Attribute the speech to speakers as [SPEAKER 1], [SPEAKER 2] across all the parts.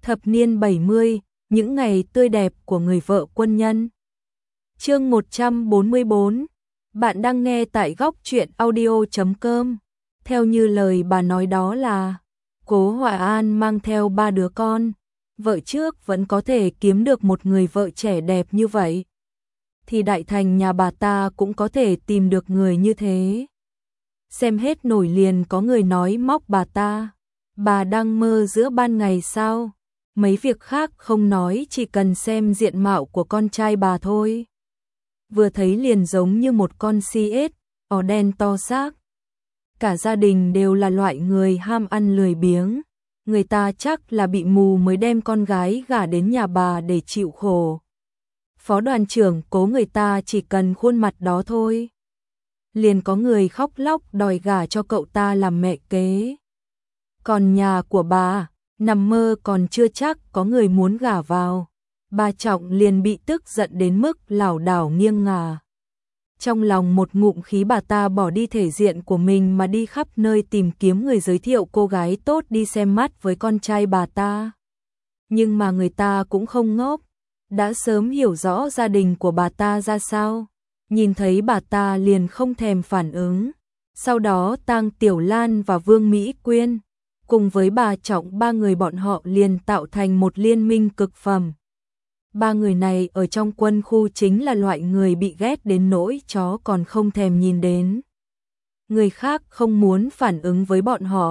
[SPEAKER 1] Thập niên 70, những ngày tươi đẹp của người vợ quân nhân. Chương 144. Bạn đang nghe tại góc truyện audio.com. Theo như lời bà nói đó là Cố Hoài An mang theo 3 đứa con, vợ trước vẫn có thể kiếm được một người vợ trẻ đẹp như vậy, thì đại thành nhà bà ta cũng có thể tìm được người như thế. Xem hết nổi liền có người nói móc bà ta. Bà đang mơ giữa ban ngày sao? Mấy việc khác không nói, chỉ cần xem diện mạo của con trai bà thôi. Vừa thấy liền giống như một con CS, ỏ đen to xác. Cả gia đình đều là loại người ham ăn lười biếng. Người ta chắc là bị mù mới đem con gái gả đến nhà bà để chịu khổ. Phó đoàn trưởng Cố người ta chỉ cần khuôn mặt đó thôi. Liền có người khóc lóc đòi gả cho cậu ta làm mẹ kế. Còn nhà của bà, nằm mơ còn chưa chắc có người muốn gả vào. Bà Trọng liền bị tức giận đến mức lảo đảo nghiêng ngả. Trong lòng một ngụm khí, bà ta bỏ đi thể diện của mình mà đi khắp nơi tìm kiếm người giới thiệu cô gái tốt đi xem mắt với con trai bà ta. Nhưng mà người ta cũng không ngốc, đã sớm hiểu rõ gia đình của bà ta ra sao. Nhìn thấy bà ta liền không thèm phản ứng. Sau đó Tang Tiểu Lan và Vương Mỹ Quyên cùng với bà Trọng, ba người bọn họ liền tạo thành một liên minh cực phẩm. Ba người này ở trong quân khu chính là loại người bị ghét đến nỗi chó còn không thèm nhìn đến. Người khác không muốn phản ứng với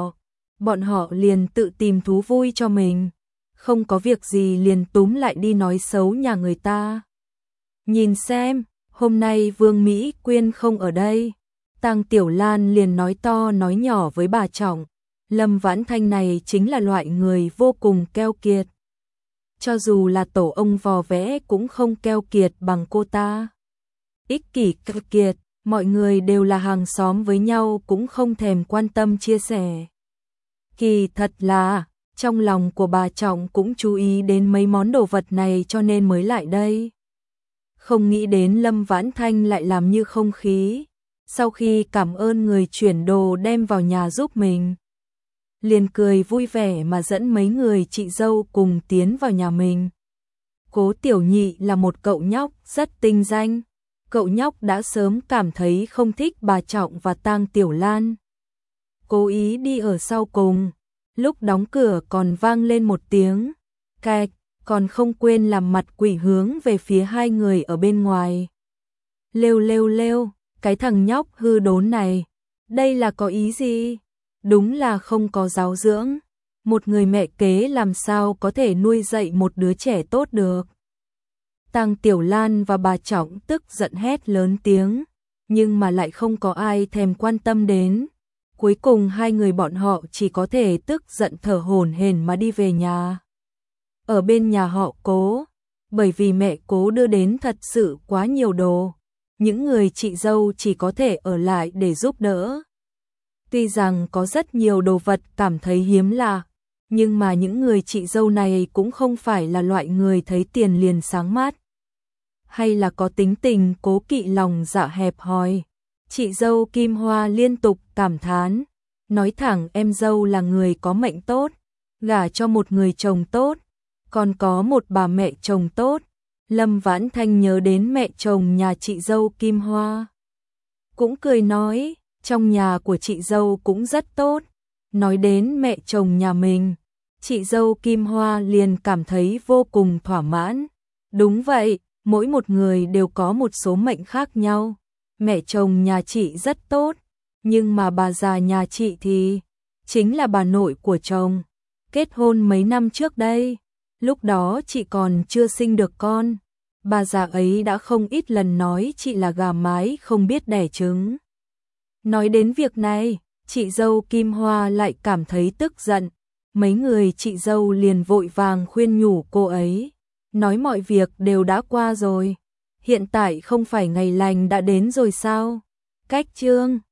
[SPEAKER 1] bọn họ liền tự tìm thú vui cho mình. Không có việc gì liền túm lại đi nói xấu nhà người ta. Nhìn xem, hôm nay Vương Mỹ Quyên không ở đây. Tang Tiểu Lan liền nói to nói nhỏ với bà Trọng. Lâm Vãn Thanh này chính là loại người vô cùng keo kiệt. Cho dù là tổ ông vò vẽ cũng không keo kiệt bằng cô ta. Ích kỷ keo kiệt, mọi người đều là hàng xóm với nhau cũng không thèm quan tâm chia sẻ. Kỳ thật là, trong lòng của bà Trọng cũng chú ý đến mấy món đồ vật này cho nên mới lại đây. Không nghĩ đến Lâm Vãn Thanh lại làm như không khí. Sau khi cảm ơn người chuyển đồ đem vào nhà giúp mình, liền cười vui vẻ mà dẫn mấy người chị dâu cùng tiến vào nhà mình. Cố Tiểu Nhị là một cậu nhóc rất tinh danh. Cậu nhóc đã sớm cảm thấy không thích bà Trọng và Tang Tiểu Lan, cố ý đi ở sau cùng. Lúc đóng cửa còn vang lên một tiếng cạch, còn không quên làm mặt quỷ hướng về phía hai người ở bên ngoài. Lêu lêu lêu, cái thằng nhóc hư đốn này, đây là có ý gì? Đúng là không có giáo dưỡng. Một người mẹ kế làm sao có thể nuôi dạy một đứa trẻ tốt được? Tang Tiểu Lan và bà Trọng tức giận hét lớn tiếng, nhưng mà lại không có ai thèm quan tâm đến. Cuối cùng hai người bọn họ chỉ có thể tức giận thở hổn hển mà đi về nhà. Ở bên nhà họ Cố, bởi vì mẹ Cố đưa đến thật sự quá nhiều đồ, những người chị dâu chỉ có thể ở lại để giúp đỡ. Tuy rằng có rất nhiều đồ vật cảm thấy hiếm lạ, nhưng mà những người chị dâu này cũng không phải là loại người thấy tiền liền sáng mắt, hay là có tính tình cố kỵ lòng dạ hẹp hòi. Chị dâu Kim Hoa liên tục cảm thán, nói thẳng em dâu là người có mệnh tốt, gả cho một người chồng tốt, còn có một bà mẹ chồng tốt. Lâm Vãn Thanh nhớ đến mẹ chồng nhà chị dâu Kim Hoa, cũng cười nói, trong nhà của chị dâu cũng rất tốt. Nói đến mẹ chồng nhà mình, chị dâu Kim Hoa liền cảm thấy vô cùng thỏa mãn. Đúng vậy, mỗi một người đều có một số mệnh khác nhau. Mẹ chồng nhà chị rất tốt, nhưng mà bà già nhà chị thì chính là bà nội của chồng. Kết hôn mấy năm trước đây, lúc đó chị còn chưa sinh được con. Bà già ấy đã không ít lần nói chị là gà mái không biết đẻ trứng. Nói đến việc này, chị dâu Kim Hoa lại cảm thấy tức giận. Mấy người chị dâu liền vội vàng khuyên nhủ cô ấy, nói mọi việc đều đã qua rồi. Hiện tại không phải ngày lành đã đến rồi sao? Cách chương